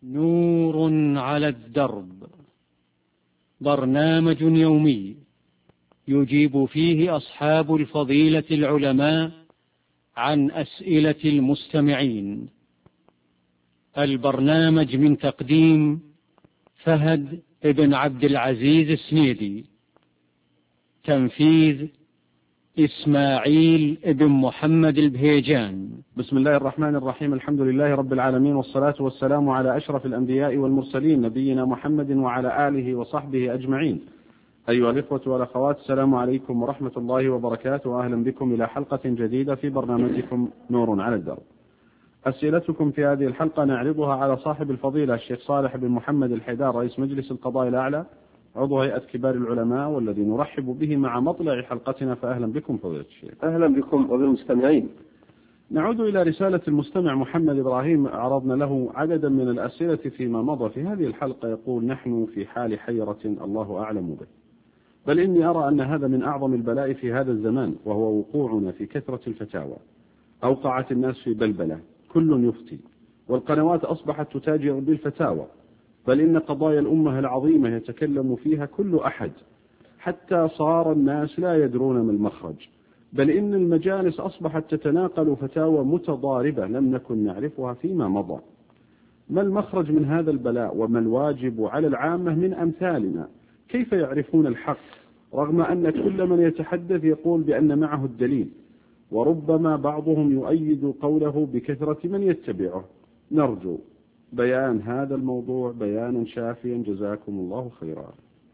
نور على الدرب، برنامج يومي يجيب فيه أصحاب الفضيلة العلماء عن أسئلة المستمعين. البرنامج من تقديم فهد بن عبد العزيز السنيدي، تنفيذ إسماعيل بن محمد البهيجان. بسم الله الرحمن الرحيم، الحمد لله رب العالمين، والصلاة والسلام على أشرف الأنبياء والمرسلين، نبينا محمد وعلى آله وصحبه أجمعين. أيها الإخوة والأخوات، السلام عليكم ورحمة الله وبركاته، وأهلا بكم إلى حلقة جديدة في برنامجكم نور على الدرب. أسئلتكم في هذه الحلقة نعرضها على صاحب الفضيلة الشيخ صالح بن محمد الحيدار، رئيس مجلس القضاء الأعلى، عضو هيئة كبار العلماء، والذي نرحب به مع مطلع حلقتنا. فأهلا بكم فضيلة الشيخ. أهلا بكم وبالمستمعين. نعود إلى رسالة المستمع محمد إبراهيم، عرضنا له عددا من الأسئلة فيما مضى. في هذه الحلقة يقول: نحن في حال حيرة الله أعلم به، بل إني أرى أن هذا من أعظم البلاء في هذا الزمان، وهو وقوعنا في كثرة الفتاوى. أوقعت الناس في بلبلة، كل يفتي، والقنوات أصبحت تتاجر بالفتاوى، بل إن قضايا الأمة العظيمة يتكلم فيها كل أحد، حتى صار الناس لا يدرون ما المخرج، بل إن المجالس أصبحت تتناقل فتاوى متضاربة لم نكن نعرفها فيما مضى. ما المخرج من هذا البلاء، وما الواجب على العامة من أمثالنا؟ كيف يعرفون الحق رغم أن كل من يتحدث يقول بأن معه الدليل، وربما بعضهم يؤيد قوله بكثرة من يتبعه؟ نرجو بيان هذا الموضوع بيانا شافيا، جزاكم الله خيرا.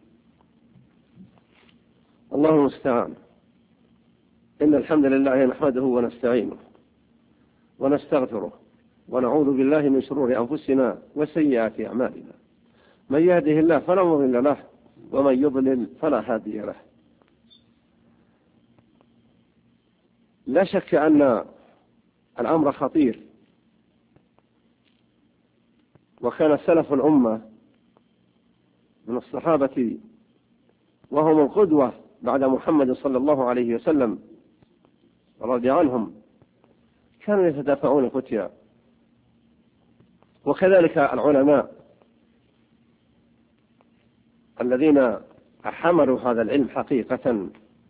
الله المستعان. إن الحمد لله نحمده ونستعينه ونستغفره، ونعوذ بالله من شرور أنفسنا وسيئات أعمالنا. من يهده الله فلا مضل له، ومن يضلل فلا هادي له. لا شك أن الأمر خطير، وكان سلف الأمة من الصحابة وهم القدوة بعد محمد صلى الله عليه وسلم رضي عنهم، كانوا يتدافعون فتيا، وكذلك العلماء الذين حملوا هذا العلم حقيقة،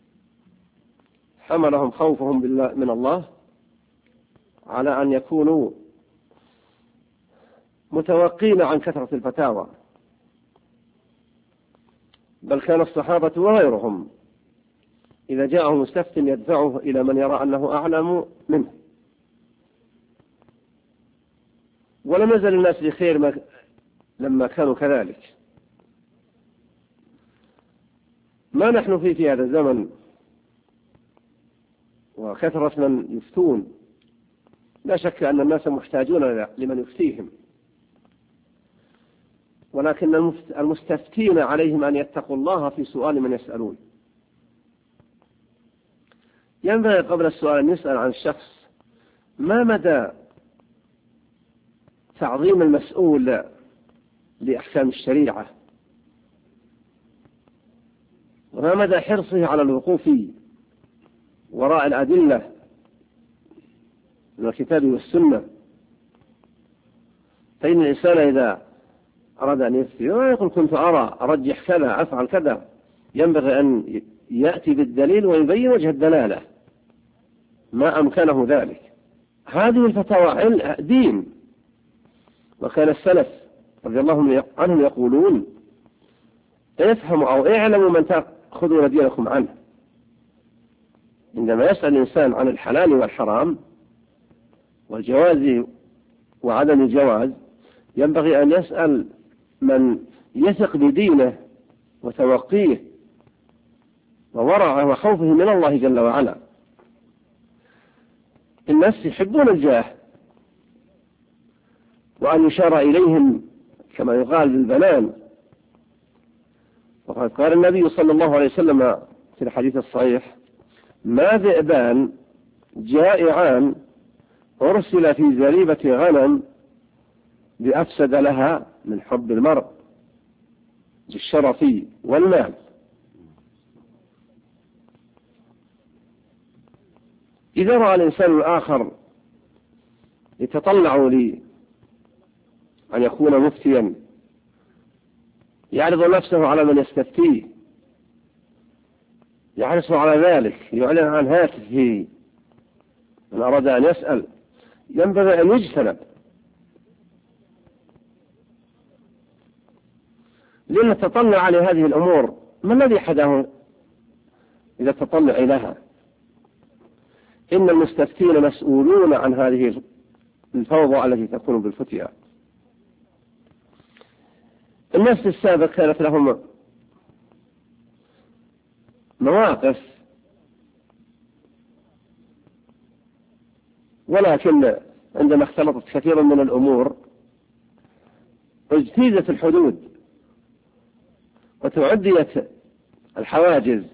حملهم خوفهم من الله على أن يكونوا متوقين عن كثرة الفتاوى، بل كان الصحابة وغيرهم إذا جاءه مستفت يدفعه إلى من يرى أنه أعلم منه. ولم يزل الناس بخير لما كانوا كذلك. ما نحن فيه في هذا الزمن وكثرة من يفتون، لا شك أن الناس محتاجون لمن يفتيهم، ولكن المستفتين عليهم أن يتقوا الله في سؤال من يسألون. ينبغي قبل السؤال أن يسأل عن الشخص ما مدى تعظيم المسؤول لأحكام الشريعة، وما مدى حرصه على الوقوف وراء الأدلة من الكتاب والسنة. فإن الإنسان إذا أراد أن يفتي ويقول كنت أرجح كذا أفعل كذا، ينبغي أن يأتي بالدليل ويبين وجه الدلالة ما أمكنه ذلك. هذه الفتاوى دين، وكان السلف رضي الله عنهم يقولون: افهموا أو اعلموا من تأخذون دينكم عنه. عندما يسأل الإنسان عن الحلال والحرام والجواز وعدم الجواز، ينبغي أن يسأل من يثق بدينه وتوقيه وورعه وخوفه من الله جل وعلا. الناس يحبون الجاه، وأن يشار إليهم كما يقال بالبنان. وقد قال النبي صلى الله عليه وسلم في الحديث الصحيح: ما ذئبان جائعان أرسل في زريبة غنم بأفسد لها من حب المرء بالشرف والمال. إذا رأى الإنسان الآخر يتطلع أن يكون مفتيا يعرض نفسه على من يستفتيه، يحرص على ذلك، يعلن عن هاتفه من أراد أن يسأل، ينبغي أن يجتنب، لأن تطلع على هذه الأمور ما الذي حداه إذا تطلع إليها؟ إن المستفتين مسؤولون عن هذه الفوضى التي تكون بالفتية. الناس في السابق كانت لهم مواقف، ولكن عندما اختلطت كثير من الأمور اجتيزت الحدود وتعديت الحواجز،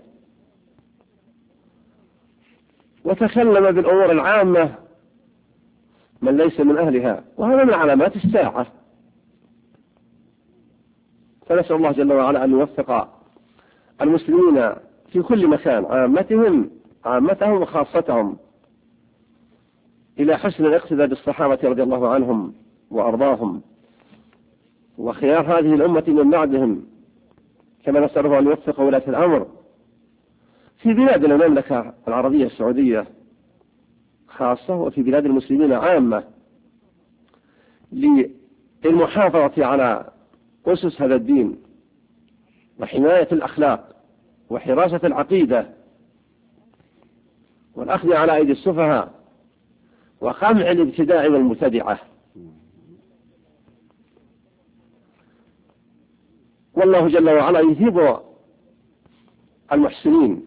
وتكلم بالأمور العامة من ليس من أهلها، وهذا من علامات الساعة. فنسأل الله جل وعلا أن يوفق المسلمين في كل مكان، عامتهم وخاصتهم، إلى حسن الاقتداء بالصحابة رضي الله عنهم وأرضاهم وخيار هذه الأمة من بعدهم، كما نسأله أن يوفق ولاة الأمر في بلاد المملكة العربية السعودية خاصة وفي بلاد المسلمين عامة للمحافظة على أسس هذا الدين وحماية الأخلاق وحراسة العقيدة والأخذ على أيدي السفهاء وقمع الابتداع والمبتدعة. والله جل وعلا يثيب المحسنين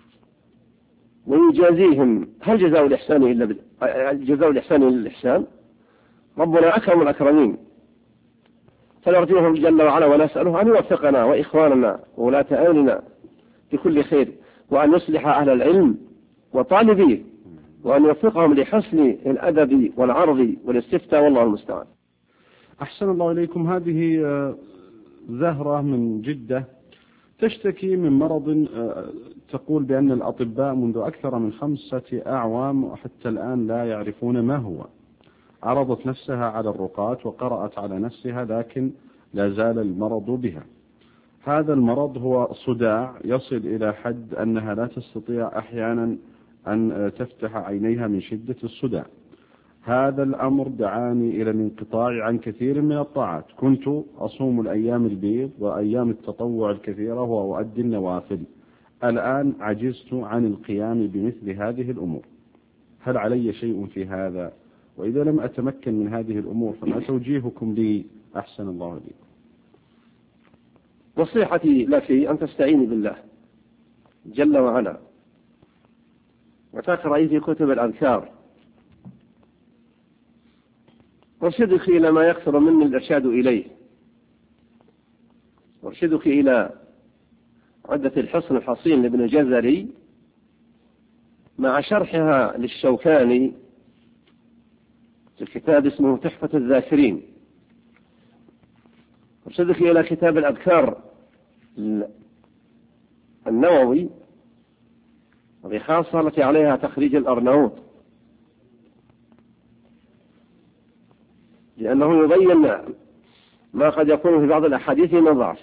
ويجازيهم. هل جزاء الإحسان إلا الإحسان؟ ربنا أكرم الأكرمين، فنرجوه جل وعلا ونسأله أن يوفقنا وإخواننا وولاة أمرنا بكل خير، وأن يصلح أهل العلم وطالبيه، وأن يوفقهم لحسن الأدب والعرض والاستفتاء، والله المستعان. أحسن الله إليكم. هذه زهرة من جدة تشتكي من مرض تقول بأن الأطباء منذ أكثر من 5 أعوام وحتى الآن لا يعرفون ما هو. عرضت نفسها على الرقاة وقرأت على نفسها، لكن لا زال المرض بها. هذا المرض هو صداع يصل إلى حد أنها لا تستطيع أحيانا أن تفتح عينيها من شدة الصداع. هذا الأمر دعاني إلى الانقطاع عن كثير من الطاعات. كنت أصوم الأيام البيض وأيام التطوع الكثيرة وأؤدي النوافل. الآن عجزت عن القيام بمثل هذه الأمور. هل علي شيء في هذا؟ وإذا لم أتمكن من هذه الأمور فما توجيهكم لي أحسن الله لي؟ نصيحتي لك أن تستعيني بالله جل وعلا وتقرأي في كتب الأذكار، وارشدك إلى ما يكثر مني الإرشاد إليه، وارشدك إلى عدة الحصن الحصين لابن الجزري مع شرحها للشوكاني في الكتاب اسمه تحفة الذاكرين، وارشدك إلى كتاب الأذكار النووي وبخاصة التي عليها تخريج الأرناؤوط، لأنه يبين ما قد يكون في بعض الأحاديث من ضعف.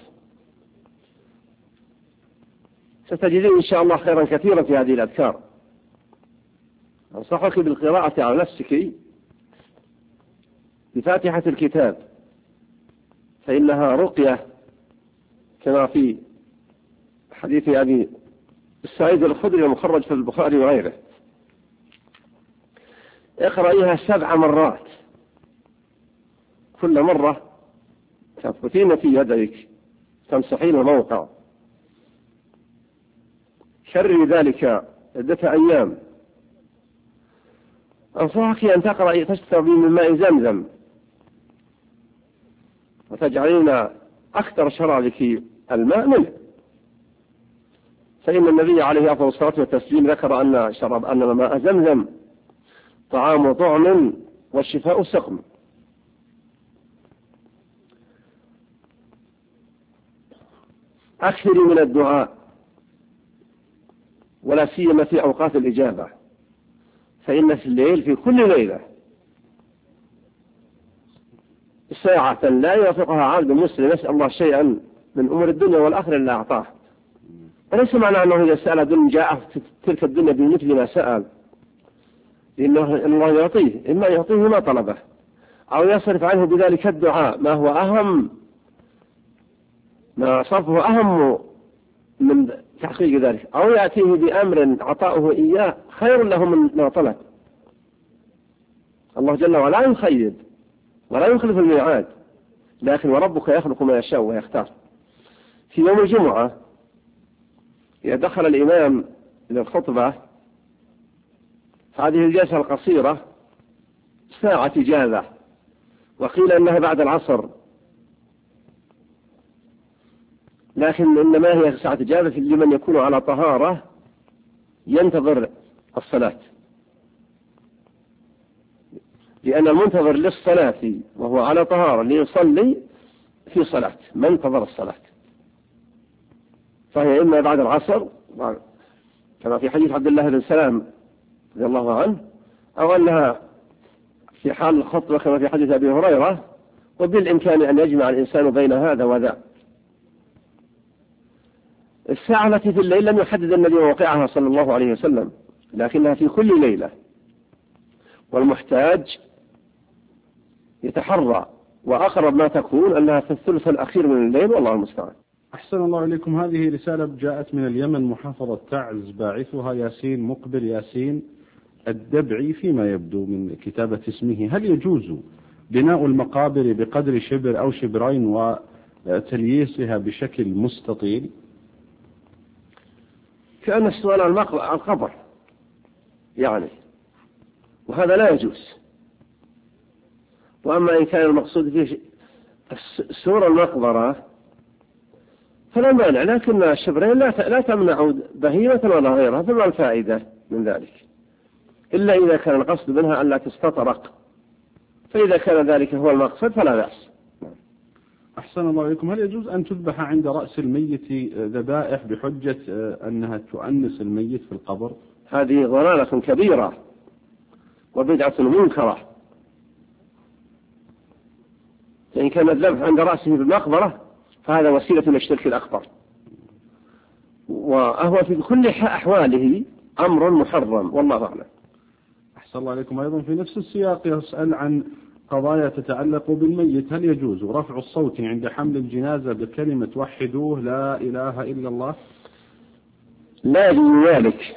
ستجدين إن شاء الله خيرا كثيرا في هذه الأذكار. أنصحك بالقراءة على نفسك بفاتحة الكتاب، فإنها رقية كما في حديث أبي السعيد الخدري المخرج في البخاري وغيره. اقرأيها 7 مرات، كل مرة تثبتين في يديك تمسحين الموقع، شري ذلك عدة أيام. أنصحك أن تقرأي تشربي من ماء زمزم وتجعلين أكثر شرابك الماء منه، فإن النبي عليه أفضل الصلاة والتسليم ذكر أن ماء زمزم طعام طعم والشفاء سقم. أكثري من الدعاء ولا سيما في أوقات الإجابة، فإن في الليل في كل ليلة ساعة لا يوافقها عبد مسلم يسأل الله شيئا من أمور الدنيا والآخرة إلا أعطاه. وليس معنى أنه إذا سأل دون جاء تلك الدنيا بمثل ما سأل، لأنه الله يعطيه، إما يعطيه ما طلبه أو يصرف عنه بذلك الدعاء ما هو أهم، ما صرفه أهم من تحقيق ذلك، أو يأتيه بأمر عطاؤه إياه خير له من ما طلب. الله جل وعلا لا يخيب ولا يخلف الميعاد، لكن وربك يخلق ما يشاء ويختار. في يوم الجمعة إذا دخل الإمام للخطبة هذه الجلسة القصيرة ساعة إجابة، وقيل أنها بعد العصر، لكن إنما هي ساعة إجابة لمن يكون على طهارة ينتظر الصلاة، لأن المنتظر للصلاة وهو على طهارة ليصلي في صلاة من انتظر الصلاة، فهي إما بعد العصر كما في حديث عبد الله بن سلام رضي الله عنه، أو أنها في حال الخطبة كما في حديث أبي هريرة، وبالإمكان أن يجمع الإنسان بين هذا وذا. الساعة التي في الليل لم يحدد النبي موقعها صلى الله عليه وسلم، لكنها في كل ليلة، والمحتاج يتحرى، وأقرب ما تكون أنها في الثلث الأخير من الليل، والله المستعان. أحسن الله إليكم. هذه رسالة جاءت من اليمن، محافظة تعز، باعثها ياسين مقبل ياسين الدبعي فيما يبدو من كتابة اسمه. هل يجوز بناء المقابر بقدر شبر أو شبرين وتلييسها بشكل مستطيل؟ كأن السؤال عن القبر يعني، وهذا لا يجوز. وأما إن كان المقصود فيه سور المقبرة فلا مانع، لكن الشبرين لا تمنع بهيمة ولا غيرها، فما الفائدة من ذلك؟ إلا إذا كان القصد منها أن لا تستطرق، فإذا كان ذلك هو المقصد فلا بأس. أحسن الله إليكم. هل يجوز أن تذبح عند رأس الميت ذبائح بحجة أنها تؤنس الميت في القبر؟ هذه ضلالة كبيرة وبدعة منكرة. فإن كان الذبح عند رأسه في المقبرة فهذا وسيلة للشرك الأكبر، وهو في كل أحواله أمر محرم، والله أعلم. أحسن الله عليكم. أيضا في نفس السياق يسأل عن قضايا تتعلق بالميت. هل يجوز رفع الصوت عند حمل الجنازة بكلمة وحدوه لا إله إلا الله؟ لا يجوز ذلك،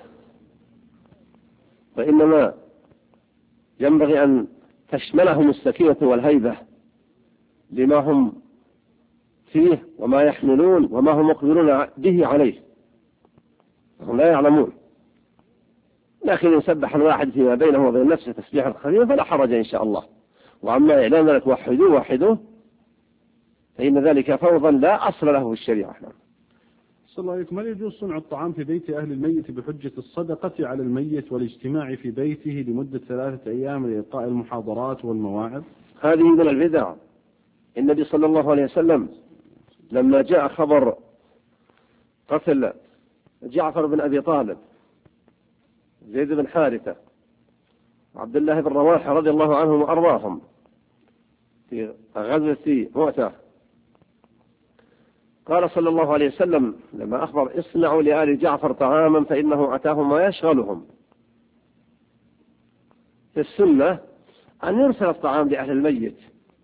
وإنما ينبغي أن تشملهم السكينة والهيبة لما هم فيه وما يحملون وما هم مقبلون به عليه، هم لا يعلمون. لكن إن سبح الواحد فيما بينه وبين نفسه تسبيحا خفيفا فلا حرج إن شاء الله. وأما إعلان ذلك وحدوه فإن ذلك فوضا لا أصل له في الشريعة. صلى الله عليكم. هل يجوز صنع الطعام في بيت أهل الميت بحجة الصدقة على الميت والاجتماع في بيته لمدة 3 أيام لإلقاء المحاضرات والمواعظ؟ هذه من البدع. النبي صلى الله عليه وسلم لما جاء خبر قتل جعفر بن أبي طالب، زيد بن حارثة، عبد الله بن رواحة رضي الله عنهم وأرضاهم في غزوة مؤتة، قال صلى الله عليه وسلم لما أخبر: اصنعوا لآل جعفر طعاما فإنه أتاهم ما يشغلهم. في السنة أن يرسل الطعام لأهل الميت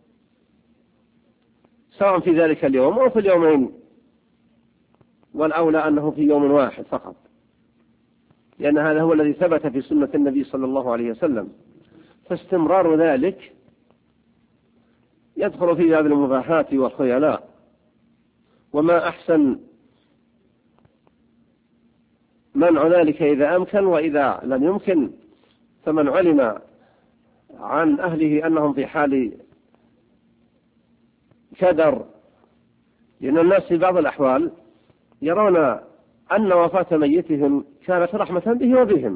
سواء في ذلك اليوم أو في اليومين، والأولى أنه في يوم واحد فقط، لأن هذا هو الذي ثبت في سنة النبي صلى الله عليه وسلم. فاستمرار ذلك يدخل في باب المباحات والخيلاء، وما أحسن منع ذلك إذا أمكن، وإذا لم يمكن فمن علم عن أهله أنهم في حال كدر، لأن الناس في بعض الأحوال يرون أن وفاة ميتهم كانت رحمة به وبهم،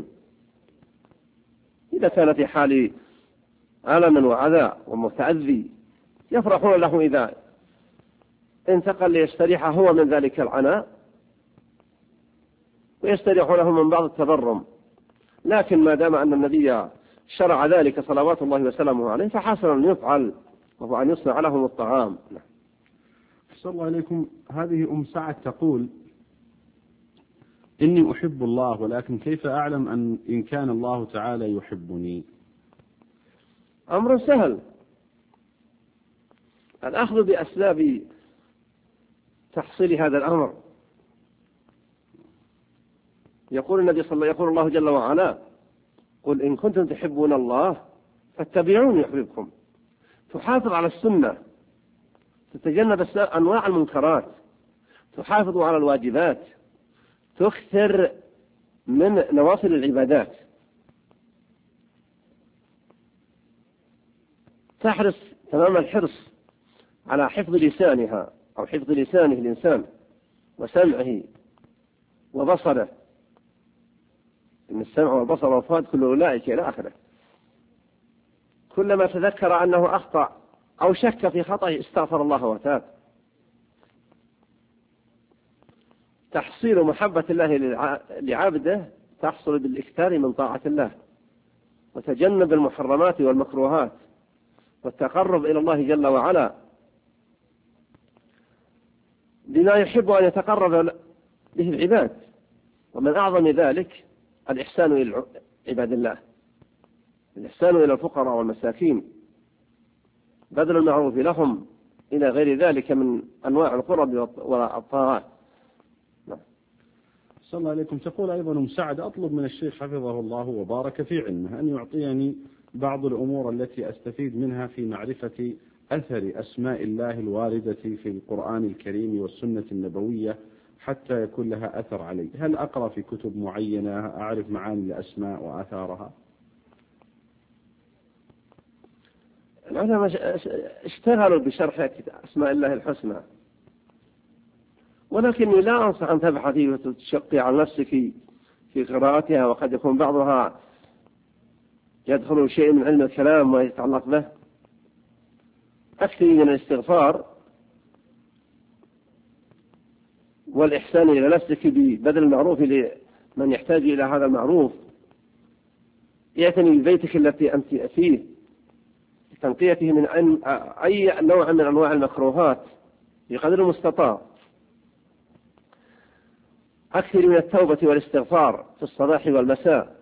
إذا كان في حال ألم وعذاب ومتأذي يفرحون له إذا انتقل ليستريح هو من ذلك العناء، ويستريح له من بعض التبرم. لكن ما دام أن النبي شرع ذلك صلوات الله وسلامه عليه فحسن أن يفعل وهو أن يصنع لهم الطعام. أحسن الله إليكم. هذه أم سعد تقول: إني أحب الله، ولكن كيف أعلم إن كان الله تعالى يحبني؟ أمر سهل، الأخذ بأسباب تحصيل هذا الأمر. يقول الله جل وعلا: قل إن كنتم تحبون الله فاتبعوني يحببكم. تحافظ على السنة، تتجنب أنواع المنكرات، تحافظ على الواجبات، تكثر من نوافل العبادات، تحرص تمام الحرص على حفظ لسانها أو حفظ لسانه الإنسان وسمعه وبصره، إن السمع والبصر والفؤاد كل أولئك إلى آخره. كلما تذكر أنه أخطأ أو شك في خطأه استغفر الله وتاب. تحصيل محبة الله لعبده تحصل بالإكثار من طاعة الله، وتجنب المحرمات والمكروهات، والتقرب إلى الله جل وعلا بما يحب أن يتقرب به العباد. ومن أعظم ذلك الإحسان إلى عباد الله، الإحسان إلى الفقراء والمساكين، بذل المعروف لهم، إلى غير ذلك من أنواع القرب والطاعات. صلى الله عليكم. تقول أيضا أم سعد: أطلب من الشيخ حفظه الله وبارك في علمه أن يعطيني بعض الأمور التي أستفيد منها في معرفة أثر أسماء الله الواردة في القرآن الكريم والسنة النبوية حتى يكون لها أثر علي. هل أقرأ في كتب معينة أعرف معاني الأسماء وآثارها؟ العلماء اشتغلوا بشرح أسماء الله الحسنى، ولكني لا أنصح أن تبحثي وتشقي على نفسك في قراءتها، وقد يكون بعضها يدخل شيء من علم الكلام ويتعلق به. أكثر من الاستغفار والإحسان إلى نفسك ببذل المعروف لمن يحتاج إلى هذا المعروف. يعتني ببيتك التي أنت فيه، تنقيته من أي نوع من أنواع المكروهات بقدر المستطاع. أكثر من التوبة والاستغفار في الصباح والمساء.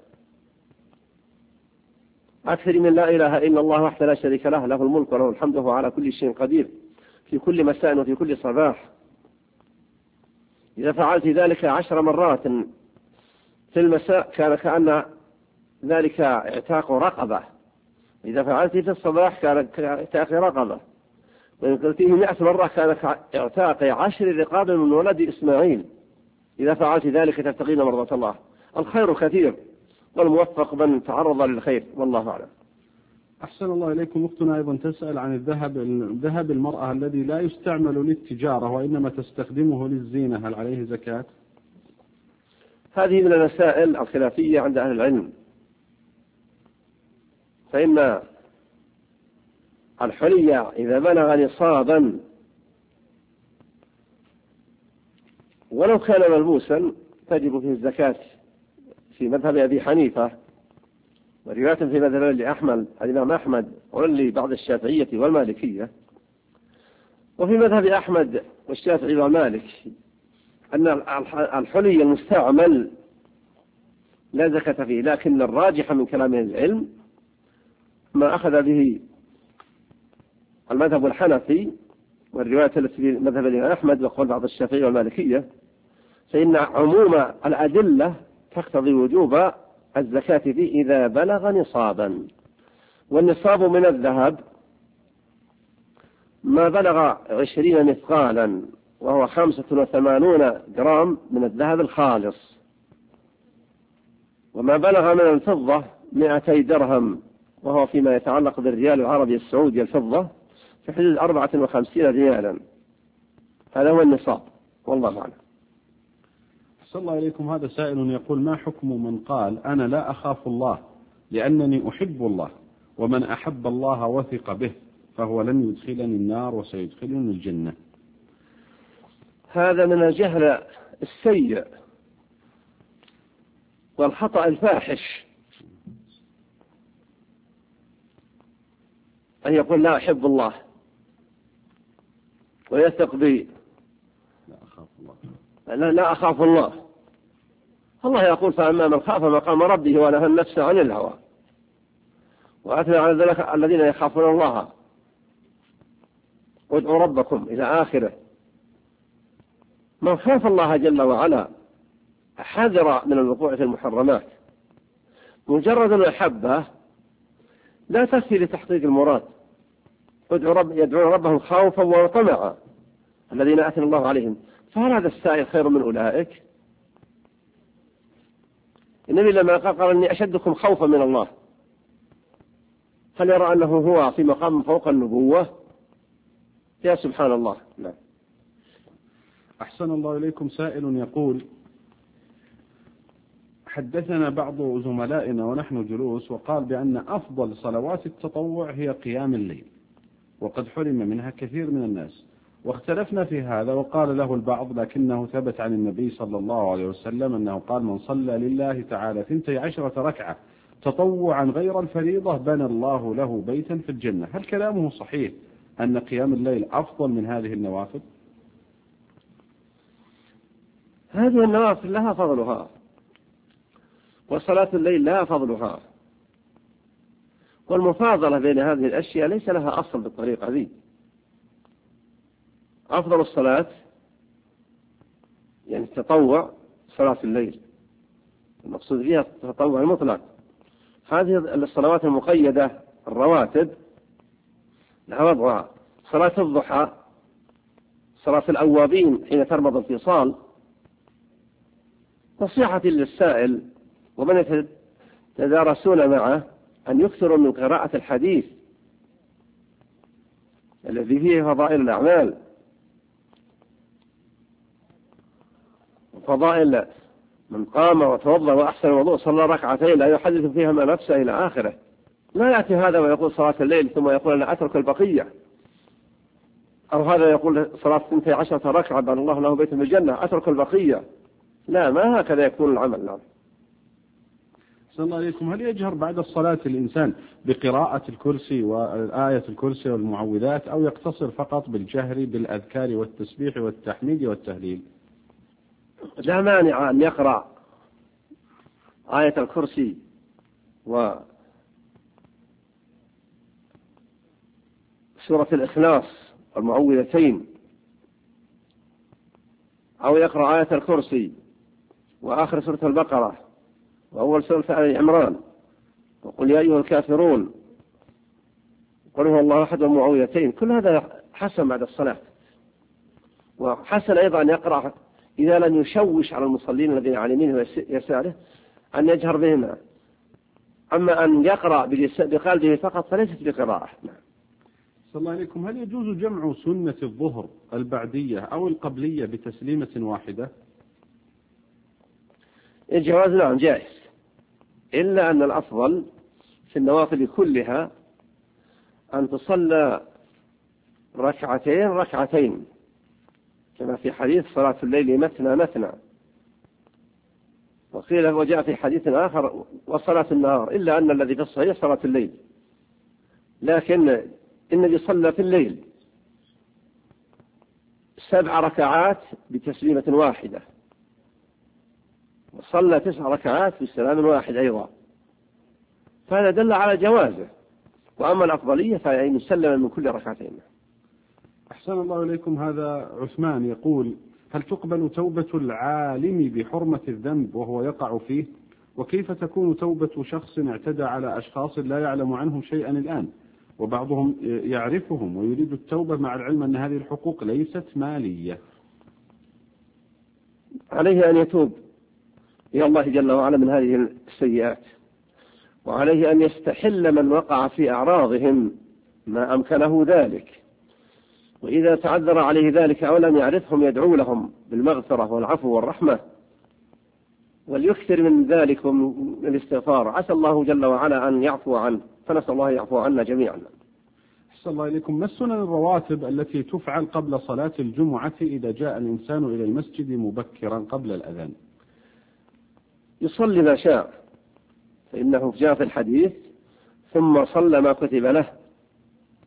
أكثر من لا إله إلا الله وحده لا شريك له، له الملك وله الحمد وهو على كل شيء قدير، في كل مساء وفي كل صباح. إذا فعلت ذلك 10 مرات في المساء كان كأن ذلك اعتاق رقبة، إذا فعلت في الصباح كان اعتاق رقبة، وإن قلتيه 100 مرة كان اعتاق 10 رقاب من ولد إسماعيل. إذا فعلت ذلك تبتغين مرضاة الله. الخير كثير، والموفق من تعرض للخير، والله أعلم. أحسن الله إليكم. أختنا أيضا تسأل عن الذهب المرأة الذي لا يستعمل للتجارة وإنما تستخدمه للزينة، هل عليه زكاة؟ هذه من المسائل الخلافية عند أهل العلم. فإن الحلي إذا بلغ نصابا ولو كان ملبوسا تجب فيه الزكاة في مذهب أبي حنيفة، ورواية في مذهب الإمام أحمد ولبعض الشافعية والمالكية. وفي مذهب أحمد والشافعي والمالك أن الحلي المستعمل لا زكاة فيه، لكن الراجح من كلام العلم ما أخذ به المذهب الحنفي والرواية التي في مذهب الإمام أحمد وقول بعض الشافعي والمالكية، فإن عموم الأدلة تقتضي وجوب الزكاة فيه إذا بلغ نصابا. والنصاب من الذهب ما بلغ 20 مثقالا، وهو 85 جرام من الذهب الخالص، وما بلغ من الفضة 200 درهم، وهو فيما يتعلق بالريال العربي السعودي الفضة في حدود 54 ريالا. هذا هو النصاب، والله أعلم. صلى الله عليكم. هذا سائل يقول: ما حكم من قال أنا لا أخاف الله لأنني أحب الله، ومن أحب الله وثق به فهو لن يدخلني النار وسيدخلني الجنة؟ هذا من الجهل السيء والخطأ الفاحش. أن يقول لا أحب الله ويثق بي، لا أخاف الله. الله يقول فأما من خاف مقام ربه ونهى النفس عن الهوى وأثنى على ذلك الذين يخافون الله وادعوا ربكم إلى آخره. من خاف الله جل وعلا حذر من الوقوع في المحرمات. مجرد المحبة لا تكفي لتحقيق المراد. يدعون ربهم خوفا وطمعا الذين أثنى الله عليهم، فهل هذا السائل خير من أولئك؟ النبي لما قال إني أشدكم خوفا من الله، هل يرى أنه هو في مقام فوق النبوة؟ يا سبحان الله. لا. أحسن الله إليكم. سائل يقول: حدثنا بعض زملائنا ونحن جلوس وقال بأن أفضل صلوات التطوع هي قيام الليل، وقد حرم منها كثير من الناس، واختلفنا في هذا، وقال له البعض لكنه ثبت عن النبي صلى الله عليه وسلم أنه قال: من صلى لله تعالى 12 ركعة تطوعا غير الفريضة بنى الله له بيتا في الجنة. هل كلامه صحيح أن قيام الليل أفضل من هذه النوافل؟ هذه النوافل لها فضلها، وصلاة الليل لها فضلها، والمفاضلة بين هذه الأشياء ليس لها أصل بالطريقة ذي. أفضل الصلاة يعني التطوع صلاة الليل، المقصود فيها التطوع المطلق. هذه الصلوات المقيدة الرواتب لها وضعها. صلاة الضحى، صلاة الأوابين حين ترمض الفصال. نصيحتي للسائل ومن يتدارسون معه أن يكثروا من قراءة الحديث الذي فيه فضائل الأعمال، فضائل من قام وتوضأ وأحسن الوضوء صلى ركعتين لا يحدث فيهما نفسه إلى آخره. لا يأتي هذا ويقول صلاة الليل ثم يقول أنا أترك البقية، أو هذا يقول صلاة 12 ركعة بأن الله له بيت في الجنة أترك البقية. لا، ما هكذا يكون العمل. لا. صلى الله عليكم. هل يجهر بعد الصلاة الإنسان بقراءة الكرسي وآية الكرسي والمعوذات، أو يقتصر فقط بالجهر بالأذكار والتسبيح والتحميد والتهليل؟ لا مانع أن يقرأ آية الكرسي وسورة الإخلاص والمعوذتين، أو يقرأ آية الكرسي وآخر سورة البقرة وأول سورة آل عمران وقل يا أيها الكافرون قل هو الله أحد والمعوذتين. كل هذا حسن بعد الصلاة. وحسن أيضا أن يقرأ إذا لم يشوش على المصلين الذين على يمينه ويساره أن يجهر بهما. أما أن يقرأ بقلبه فقط فليست بقراءة. صلى الله عليكم. هل يجوز جمع سنة الظهر البعدية أو القبلية بتسليمة واحدة؟ الجواز نعم جائز، إلا أن الأفضل في النوافل كلها أن تصلى ركعتين كما في حديث صلاة الليل مثنى مثنى، وقيل وجاء في حديث آخر وصلاة النهار، إلا أن الذي في الصحيح صلاة الليل. لكن النبي صلى في الليل 7 ركعات بتسليمة واحدة، وصلى 9 ركعات بسلام واحد أيضا، فهذا دل على جوازه. وأما الأفضلية فإن سلم من كل ركعتين. أحسن الله إليكم. هذا عثمان يقول: هل تقبل توبة العالم بحرمة الذنب وهو يقع فيه؟ وكيف تكون توبة شخص اعتدى على أشخاص لا يعلم عنهم شيئا الآن، وبعضهم يعرفهم ويريد التوبة مع العلم أن هذه الحقوق ليست مالية؟ عليه أن يتوب إلى الله جل وعلا من هذه السيئات، وعليه أن يستحل من وقع في أعراضهم ما أمكنه ذلك، وإذا تعذر عليه ذلك أو لم يعرفهم يدعو لهم بالمغفرة والعفو والرحمة، وليكثر من ذلك ومن الاستغفار. عسى الله جل وعلا أن يعفو عنه، فنسأل الله يعفو عنا جميعا. أحسن الله إليكم. ما السنن الرواتب التي تفعل قبل صلاة الجمعة إذا جاء الإنسان إلى المسجد مبكرا قبل الأذان؟ يصلي ما شاء، فإنه جاء في الحديث ثم صلى ما كتب له،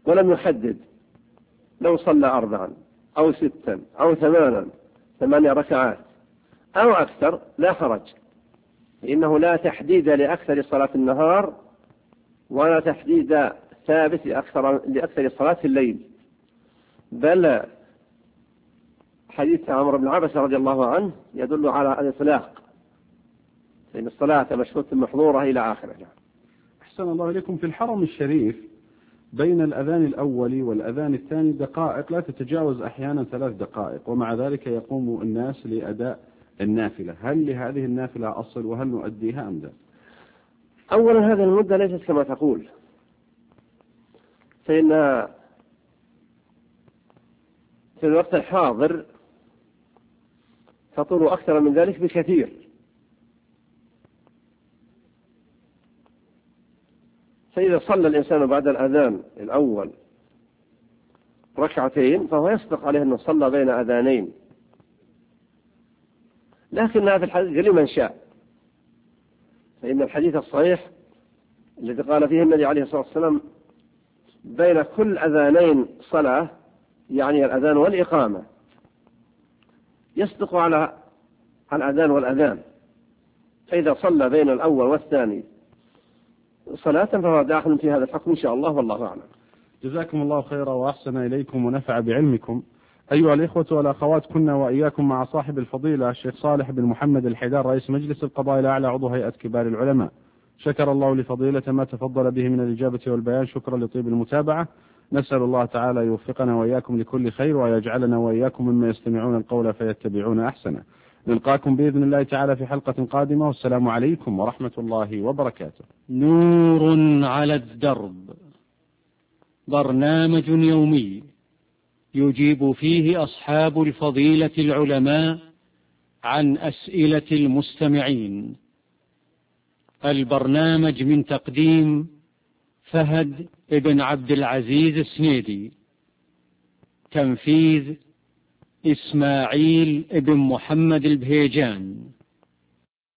ولم يحدد لو صلى 4 أو 6 أو 8 ركعات أو أكثر لا حرج، إنه لا تحديد لأكثر صلاة النهار ولا تحديد ثابت لأكثر صلاة الليل، بل حديث عمرو بن عبس رضي الله عنه يدل على الإطلاق، فإن الصلاة مشروط محظورة إلى آخره. أحسن الله إليكم. في الحرم الشريف بين الأذان الأول والأذان الثاني دقائق لا تتجاوز أحيانا 3 دقائق، ومع ذلك يقوم الناس لأداء النافلة. هل لهذه النافلة أصل وهل نؤديها أم لا؟ أولا هذه المدة ليست كما تقول، فإن في الوقت الحاضر تطول أكثر من ذلك بكثير، فإذا صلى الإنسان بعد الأذان الأول 2 فهو يصدق عليه أنه صلى بين أذانين، لكن هذا الحديث لمن شاء، فإن الحديث الصحيح الذي قال فيه النبي عليه الصلاة والسلام بين كل أذانين صلاة، يعني الأذان والإقامة، يصدق على الأذان والأذان، فإذا صلى بين الأول والثاني صلاة فهو داخل في هذا الحكم إن شاء الله، والله أعلم. جزاكم الله خيرا وأحسن إليكم ونفع بعلمكم. أيها الإخوة والأخوات، كنا وإياكم مع صاحب الفضيلة الشيخ صالح بن محمد الحيدار رئيس مجلس القضاء الأعلى عضو هيئة كبار العلماء. شكر الله لفضيلة ما تفضل به من الإجابة والبيان، شكرا لطيب المتابعة. نسأل الله تعالى يوفقنا وإياكم لكل خير ويجعلنا وإياكم مما يستمعون القول فيتبعون أحسنه. نلقاكم بإذن الله تعالى في حلقة قادمة، والسلام عليكم ورحمة الله وبركاته. نور على الدرب، برنامج يومي يجيب فيه أصحاب الفضيلة العلماء عن أسئلة المستمعين. البرنامج من تقديم فهد ابن عبد العزيز السنيدي، تنفيذ إسماعيل ابن محمد البهيجان.